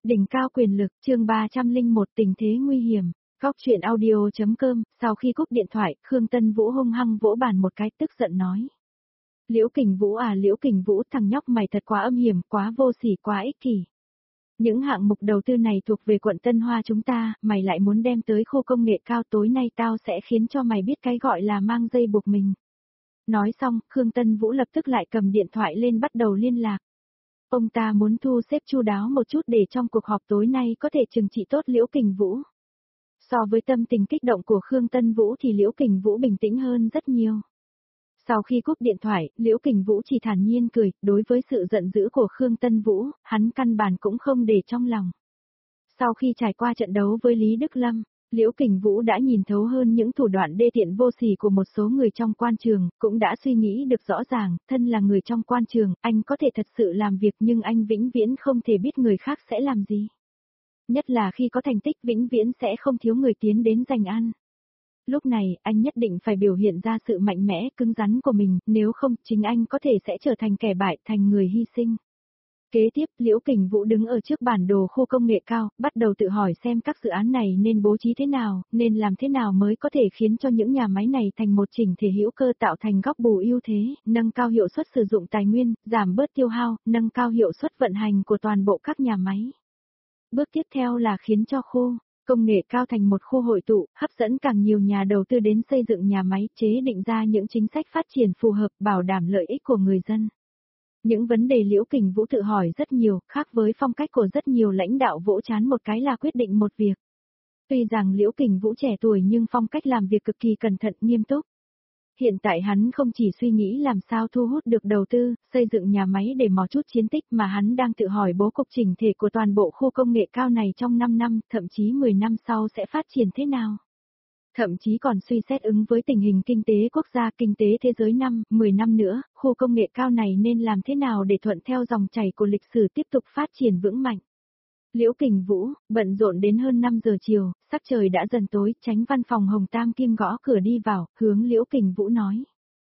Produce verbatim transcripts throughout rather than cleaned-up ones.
Đỉnh cao quyền lực, chương ba trăm lẻ một tình thế nguy hiểm. Góc truyện audio.com, sau khi cúp điện thoại, Khương Tân Vũ hung hăng vỗ bàn một cái, tức giận nói. Liễu Kình Vũ à Liễu Kình Vũ, thằng nhóc mày thật quá âm hiểm, quá vô sỉ, quá ích kỷ. Những hạng mục đầu tư này thuộc về quận Tân Hoa chúng ta, mày lại muốn đem tới khu công nghệ cao, tối nay tao sẽ khiến cho mày biết cái gọi là mang dây buộc mình. Nói xong, Khương Tân Vũ lập tức lại cầm điện thoại lên bắt đầu liên lạc. Ông ta muốn thu xếp chu đáo một chút để trong cuộc họp tối nay có thể trừng trị tốt Liễu Kình Vũ. So với tâm tình kích động của Khương Tân Vũ thì Liễu Kình Vũ bình tĩnh hơn rất nhiều. Sau khi cúp điện thoại, Liễu Kình Vũ chỉ thản nhiên cười, đối với sự giận dữ của Khương Tân Vũ, hắn căn bản cũng không để trong lòng. Sau khi trải qua trận đấu với Lý Đức Lâm, Liễu Kình Vũ đã nhìn thấu hơn những thủ đoạn đê tiện vô sỉ của một số người trong quan trường, cũng đã suy nghĩ được rõ ràng, thân là người trong quan trường, anh có thể thật sự làm việc nhưng anh vĩnh viễn không thể biết người khác sẽ làm gì. Nhất là khi có thành tích vĩnh viễn sẽ không thiếu người tiến đến giành ăn. Lúc này, anh nhất định phải biểu hiện ra sự mạnh mẽ, cứng rắn của mình, nếu không, chính anh có thể sẽ trở thành kẻ bại, thành người hy sinh. Kế tiếp, Liễu Kình Vũ đứng ở trước bản đồ khu công nghệ cao, bắt đầu tự hỏi xem các dự án này nên bố trí thế nào, nên làm thế nào mới có thể khiến cho những nhà máy này thành một chỉnh thể hữu cơ tạo thành góc bù ưu thế, nâng cao hiệu suất sử dụng tài nguyên, giảm bớt tiêu hao, nâng cao hiệu suất vận hành của toàn bộ các nhà máy. Bước tiếp theo là khiến cho khu công nghệ cao thành một khu hội tụ, hấp dẫn càng nhiều nhà đầu tư đến xây dựng nhà máy, chế định ra những chính sách phát triển phù hợp, bảo đảm lợi ích của người dân. Những vấn đề Liễu Kình Vũ tự hỏi rất nhiều, khác với phong cách của rất nhiều lãnh đạo vỗ chán một cái là quyết định một việc. Tuy rằng Liễu Kình Vũ trẻ tuổi nhưng phong cách làm việc cực kỳ cẩn thận, nghiêm túc. Hiện tại hắn không chỉ suy nghĩ làm sao thu hút được đầu tư, xây dựng nhà máy để mò chút chiến tích mà hắn đang tự hỏi bố cục chỉnh thể của toàn bộ khu công nghệ cao này trong năm năm, thậm chí mười năm sau sẽ phát triển thế nào. Thậm chí còn suy xét ứng với tình hình kinh tế quốc gia, kinh tế thế giới năm, mười năm nữa, khu công nghệ cao này nên làm thế nào để thuận theo dòng chảy của lịch sử tiếp tục phát triển vững mạnh. Liễu Kình Vũ, bận rộn đến hơn năm giờ chiều, sắc trời đã dần tối, tránh văn phòng Hồng Tam Kim gõ cửa đi vào, hướng Liễu Kình Vũ nói.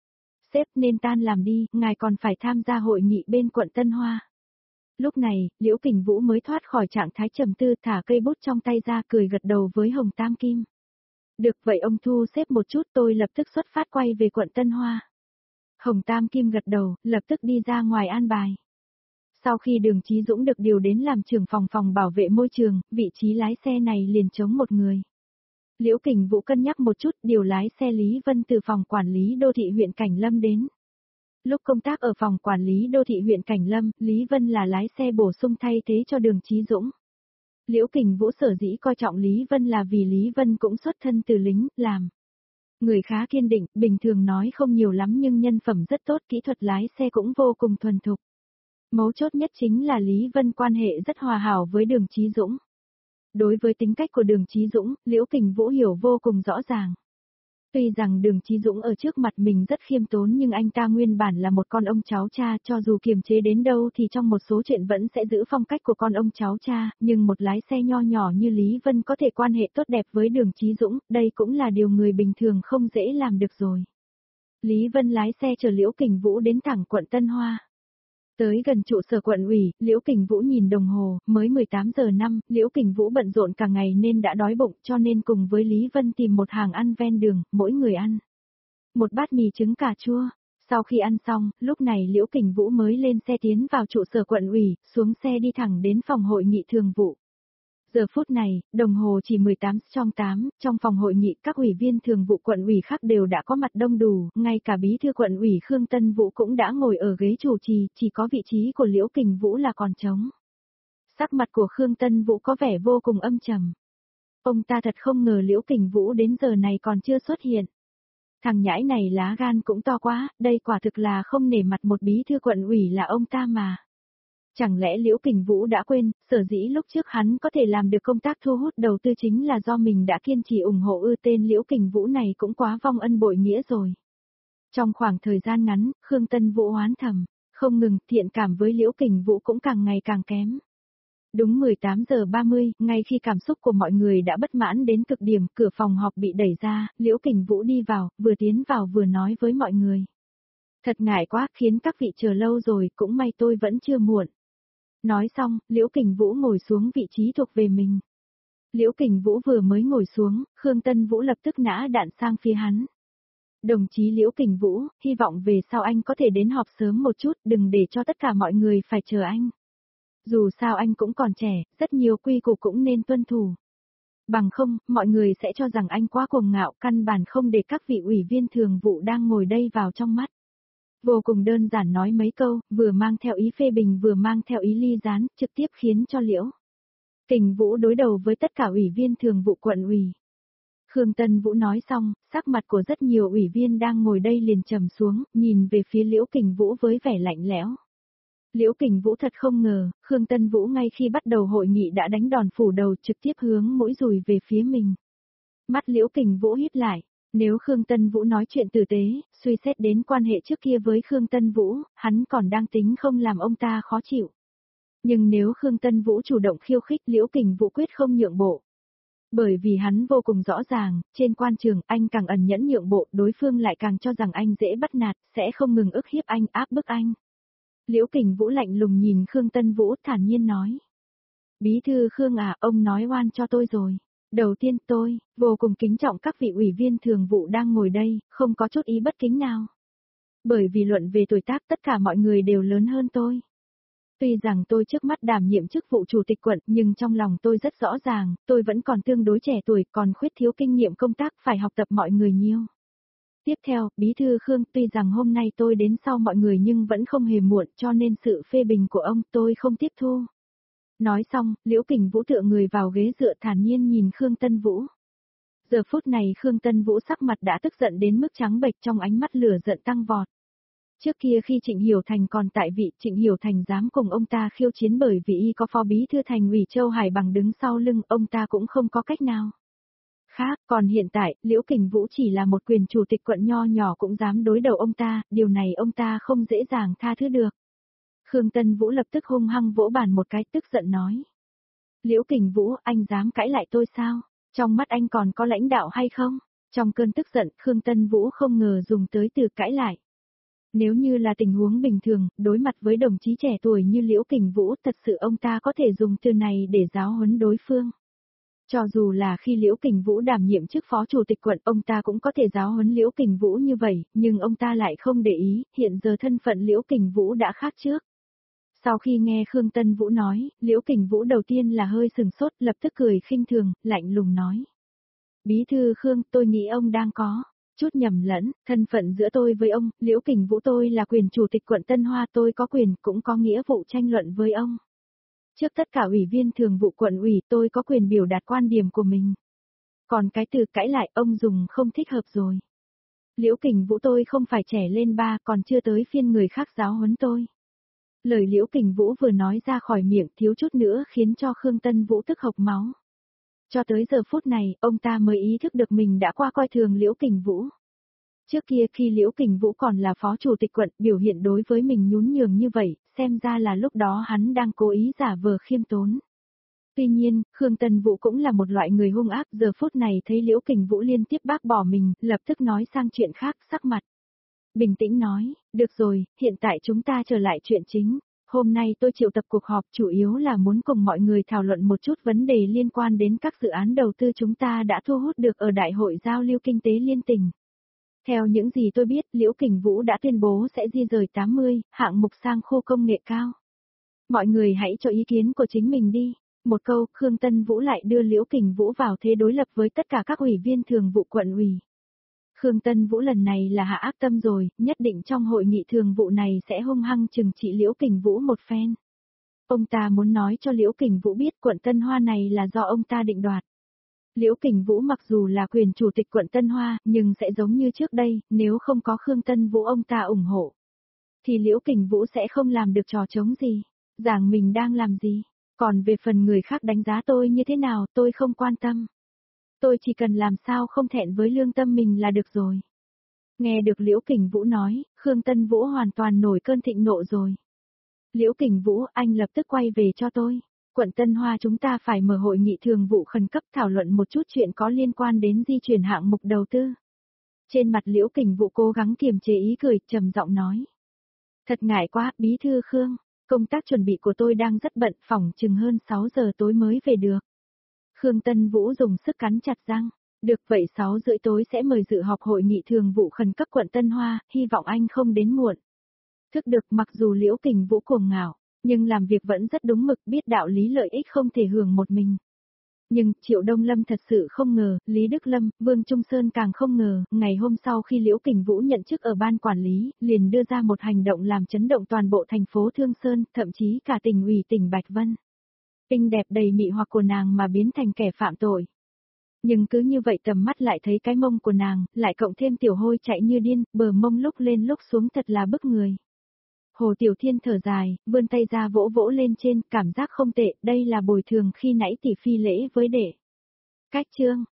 Sếp nên tan làm đi, ngài còn phải tham gia hội nghị bên quận Tân Hoa. Lúc này, Liễu Kình Vũ mới thoát khỏi trạng thái trầm tư, thả cây bút trong tay ra, cười gật đầu với Hồng Tam Kim. Được vậy ông thu xếp một chút, tôi lập tức xuất phát quay về quận Tân Hoa. Hồng Tam Kim gật đầu, lập tức đi ra ngoài an bài. Sau khi Đường Chí Dũng được điều đến làm trưởng phòng phòng bảo vệ môi trường, vị trí lái xe này liền trống một người. Liễu Kình Vũ cân nhắc một chút, điều lái xe Lý Vân từ phòng quản lý đô thị huyện Cảnh Lâm đến. Lúc công tác ở phòng quản lý đô thị huyện Cảnh Lâm, Lý Vân là lái xe bổ sung thay thế cho Đường Chí Dũng. Liễu Kình Vũ sở dĩ coi trọng Lý Vân là vì Lý Vân cũng xuất thân từ lính, làm người khá kiên định, bình thường nói không nhiều lắm nhưng nhân phẩm rất tốt, kỹ thuật lái xe cũng vô cùng thuần thục. Mấu chốt nhất chính là Lý Vân quan hệ rất hòa hảo với Đường Chí Dũng. Đối với tính cách của Đường Chí Dũng, Liễu Kình Vũ hiểu vô cùng rõ ràng. Tuy rằng Đường Chí Dũng ở trước mặt mình rất khiêm tốn nhưng anh ta nguyên bản là một con ông cháu cha, cho dù kiềm chế đến đâu thì trong một số chuyện vẫn sẽ giữ phong cách của con ông cháu cha, nhưng một lái xe nho nhỏ như Lý Vân có thể quan hệ tốt đẹp với Đường Chí Dũng, đây cũng là điều người bình thường không dễ làm được rồi. Lý Vân lái xe chở Liễu Kình Vũ đến thẳng quận Tân Hoa. Tới gần trụ sở quận ủy, Liễu Kình Vũ nhìn đồng hồ, mới mười tám giờ năm, Liễu Kình Vũ bận rộn cả ngày nên đã đói bụng cho nên cùng với Lý Vân tìm một hàng ăn ven đường, mỗi người ăn một bát mì trứng cà chua. Sau khi ăn xong, lúc này Liễu Kình Vũ mới lên xe tiến vào trụ sở quận ủy, xuống xe đi thẳng đến phòng hội nghị thường vụ. Giờ phút này, đồng hồ chỉ mười tám trong tám, trong phòng hội nghị các ủy viên thường vụ quận ủy khác đều đã có mặt đông đủ, ngay cả bí thư quận ủy Khương Tân Vũ cũng đã ngồi ở ghế chủ trì, chỉ có vị trí của Liễu Kình Vũ là còn trống. Sắc mặt của Khương Tân Vũ có vẻ vô cùng âm trầm. Ông ta thật không ngờ Liễu Kình Vũ đến giờ này còn chưa xuất hiện. Thằng nhãi này lá gan cũng to quá, đây quả thực là không nể mặt một bí thư quận ủy là ông ta mà. Chẳng lẽ Liễu Kình Vũ đã quên, sở dĩ lúc trước hắn có thể làm được công tác thu hút đầu tư chính là do mình đã kiên trì ủng hộ ư, tên Liễu Kình Vũ này cũng quá vong ân bội nghĩa rồi. Trong khoảng thời gian ngắn, Khương Tân Vũ oán thầm, không ngừng, thiện cảm với Liễu Kình Vũ cũng càng ngày càng kém. Đúng mười tám giờ ba mươi, ngay khi cảm xúc của mọi người đã bất mãn đến cực điểm, cửa phòng họp bị đẩy ra, Liễu Kình Vũ đi vào, vừa tiến vào vừa nói với mọi người. Thật ngại quá, khiến các vị chờ lâu rồi, cũng may tôi vẫn chưa muộn. Nói xong, Liễu Kình Vũ ngồi xuống vị trí thuộc về mình. Liễu Kình Vũ vừa mới ngồi xuống, Khương Tân Vũ lập tức nã đạn sang phía hắn. Đồng chí Liễu Kình Vũ, hy vọng về sau anh có thể đến họp sớm một chút, đừng để cho tất cả mọi người phải chờ anh. Dù sao anh cũng còn trẻ, rất nhiều quy củ cũng nên tuân thủ. Bằng không, mọi người sẽ cho rằng anh quá cuồng ngạo, căn bản không để các vị ủy viên thường vụ đang ngồi đây vào trong mắt. Vô cùng đơn giản nói mấy câu, vừa mang theo ý phê bình vừa mang theo ý ly gián, trực tiếp khiến cho Liễu Kình Vũ đối đầu với tất cả ủy viên thường vụ quận ủy. Khương Tân Vũ nói xong, sắc mặt của rất nhiều ủy viên đang ngồi đây liền trầm xuống, nhìn về phía Liễu Kình Vũ với vẻ lạnh lẽo. Liễu Kình Vũ thật không ngờ, Khương Tân Vũ ngay khi bắt đầu hội nghị đã đánh đòn phủ đầu trực tiếp hướng mũi dùi về phía mình. Mắt Liễu Kình Vũ híp lại, nếu Khương Tân Vũ nói chuyện tử tế, suy xét đến quan hệ trước kia với Khương Tân Vũ, hắn còn đang tính không làm ông ta khó chịu. Nhưng nếu Khương Tân Vũ chủ động khiêu khích Liễu Kình Vũ quyết không nhượng bộ. Bởi vì hắn vô cùng rõ ràng, trên quan trường anh càng ẩn nhẫn nhượng bộ, đối phương lại càng cho rằng anh dễ bắt nạt, sẽ không ngừng ức hiếp anh, áp bức anh. Liễu Kình Vũ lạnh lùng nhìn Khương Tân Vũ thản nhiên nói. Bí thư Khương à, ông nói oan cho tôi rồi. Đầu tiên tôi, vô cùng kính trọng các vị ủy viên thường vụ đang ngồi đây, không có chút ý bất kính nào. Bởi vì luận về tuổi tác tất cả mọi người đều lớn hơn tôi. Tuy rằng tôi trước mắt đảm nhiệm chức vụ chủ tịch quận nhưng trong lòng tôi rất rõ ràng, tôi vẫn còn tương đối trẻ tuổi còn khuyết thiếu kinh nghiệm công tác phải học tập mọi người nhiều. Tiếp theo, Bí thư Khương tuy rằng hôm nay tôi đến sau mọi người nhưng vẫn không hề muộn cho nên sự phê bình của ông tôi không tiếp thu. Nói xong, Liễu Kình Vũ tựa người vào ghế dựa thản nhiên nhìn Khương Tân Vũ. Giờ phút này Khương Tân Vũ sắc mặt đã tức giận đến mức trắng bệch trong ánh mắt lửa giận tăng vọt. Trước kia khi Trịnh Hiểu Thành còn tại vị, Trịnh Hiểu Thành dám cùng ông ta khiêu chiến bởi vì y có phó bí thư thành ủy Châu Hải Bằng đứng sau lưng, ông ta cũng không có cách nào. Khác, còn hiện tại, Liễu Kình Vũ chỉ là một quyền chủ tịch quận nho nhỏ cũng dám đối đầu ông ta, điều này ông ta không dễ dàng tha thứ được. Khương Tân Vũ lập tức hung hăng vỗ bàn một cái tức giận nói. Liễu Kình Vũ, anh dám cãi lại tôi sao? Trong mắt anh còn có lãnh đạo hay không? Trong cơn tức giận, Khương Tân Vũ không ngờ dùng tới từ cãi lại. Nếu như là tình huống bình thường, đối mặt với đồng chí trẻ tuổi như Liễu Kình Vũ, thật sự ông ta có thể dùng từ này để giáo huấn đối phương. Cho dù là khi Liễu Kình Vũ đảm nhiệm chức phó chủ tịch quận, ông ta cũng có thể giáo huấn Liễu Kình Vũ như vậy, nhưng ông ta lại không để ý, hiện giờ thân phận Liễu Kình Vũ đã khác trước. Sau khi nghe Khương Tân Vũ nói, Liễu Kình Vũ đầu tiên là hơi sừng sốt, lập tức cười khinh thường, lạnh lùng nói. Bí thư Khương, tôi nghĩ ông đang có chút nhầm lẫn, thân phận giữa tôi với ông, Liễu Kình Vũ tôi là quyền chủ tịch quận Tân Hoa, tôi có quyền cũng có nghĩa vụ tranh luận với ông. Trước tất cả ủy viên thường vụ quận ủy tôi có quyền biểu đạt quan điểm của mình. Còn cái từ cãi lại ông dùng không thích hợp rồi. Liễu Kình Vũ tôi không phải trẻ lên ba còn chưa tới phiên người khác giáo huấn tôi. Lời Liễu Kình Vũ vừa nói ra khỏi miệng thiếu chút nữa khiến cho Khương Tân Vũ tức hộc máu. Cho tới giờ phút này, ông ta mới ý thức được mình đã qua coi thường Liễu Kình Vũ. Trước kia khi Liễu Kình Vũ còn là phó chủ tịch quận, biểu hiện đối với mình nhún nhường như vậy, xem ra là lúc đó hắn đang cố ý giả vờ khiêm tốn. Tuy nhiên, Khương Tân Vũ cũng là một loại người hung ác, giờ phút này thấy Liễu Kình Vũ liên tiếp bác bỏ mình, lập tức nói sang chuyện khác, sắc mặt bình tĩnh nói, được rồi, hiện tại chúng ta trở lại chuyện chính. Hôm nay tôi triệu tập cuộc họp chủ yếu là muốn cùng mọi người thảo luận một chút vấn đề liên quan đến các dự án đầu tư chúng ta đã thu hút được ở Đại hội Giao lưu Kinh tế Liên tỉnh. Theo những gì tôi biết, Liễu Kình Vũ đã tuyên bố sẽ di rời tám mươi hạng mục sang khu công nghệ cao. Mọi người hãy cho ý kiến của chính mình đi. Một câu, Khương Tân Vũ lại đưa Liễu Kình Vũ vào thế đối lập với tất cả các ủy viên thường vụ quận ủy. Khương Tân Vũ lần này là hạ ác tâm rồi, nhất định trong hội nghị thường vụ này sẽ hung hăng trừng trị Liễu Kình Vũ một phen. Ông ta muốn nói cho Liễu Kình Vũ biết quận Tân Hoa này là do ông ta định đoạt. Liễu Kình Vũ mặc dù là quyền chủ tịch quận Tân Hoa, nhưng sẽ giống như trước đây, nếu không có Khương Tân Vũ ông ta ủng hộ, thì Liễu Kình Vũ sẽ không làm được trò trống gì, giảng mình đang làm gì. Còn về phần người khác đánh giá tôi như thế nào, tôi không quan tâm. Tôi chỉ cần làm sao không thẹn với lương tâm mình là được rồi. Nghe được Liễu Kình Vũ nói, Khương Tân Vũ hoàn toàn nổi cơn thịnh nộ rồi. Liễu Kình Vũ, anh lập tức quay về cho tôi. Quận Tân Hoa chúng ta phải mở hội nghị thường vụ khẩn cấp thảo luận một chút chuyện có liên quan đến di chuyển hạng mục đầu tư. Trên mặt Liễu Kình Vũ cố gắng kiềm chế ý cười, trầm giọng nói. Thật ngại quá, Bí thư Khương. Công tác chuẩn bị của tôi đang rất bận, phỏng chừng hơn sáu giờ tối mới về được. Khương Tân Vũ dùng sức cắn chặt răng. Được vậy sáu rưỡi tối sẽ mời dự họp hội nghị thường vụ khẩn cấp quận Tân Hoa, hy vọng anh không đến muộn. Thức được, mặc dù Liễu Kình Vũ cuồng ngạo, nhưng làm việc vẫn rất đúng mực, biết đạo lý lợi ích không thể hưởng một mình. Nhưng, Triệu Đông Lâm thật sự không ngờ, Lý Đức Lâm, Vương Trung Sơn càng không ngờ, ngày hôm sau khi Liễu Kình Vũ nhận chức ở ban quản lý, liền đưa ra một hành động làm chấn động toàn bộ thành phố Thương Sơn, thậm chí cả tỉnh ủy tỉnh Bạch Vân. Xinh đẹp đầy mị hoặc của nàng mà biến thành kẻ phạm tội. Nhưng cứ như vậy tầm mắt lại thấy cái mông của nàng, lại cộng thêm tiểu hôi chạy như điên, bờ mông lúc lên lúc xuống thật là bức người. Hồ Tiểu Thiên thở dài, vươn tay ra vỗ vỗ lên trên, cảm giác không tệ, đây là bồi thường khi nãy tỷ phi lễ với đệ. Cách chương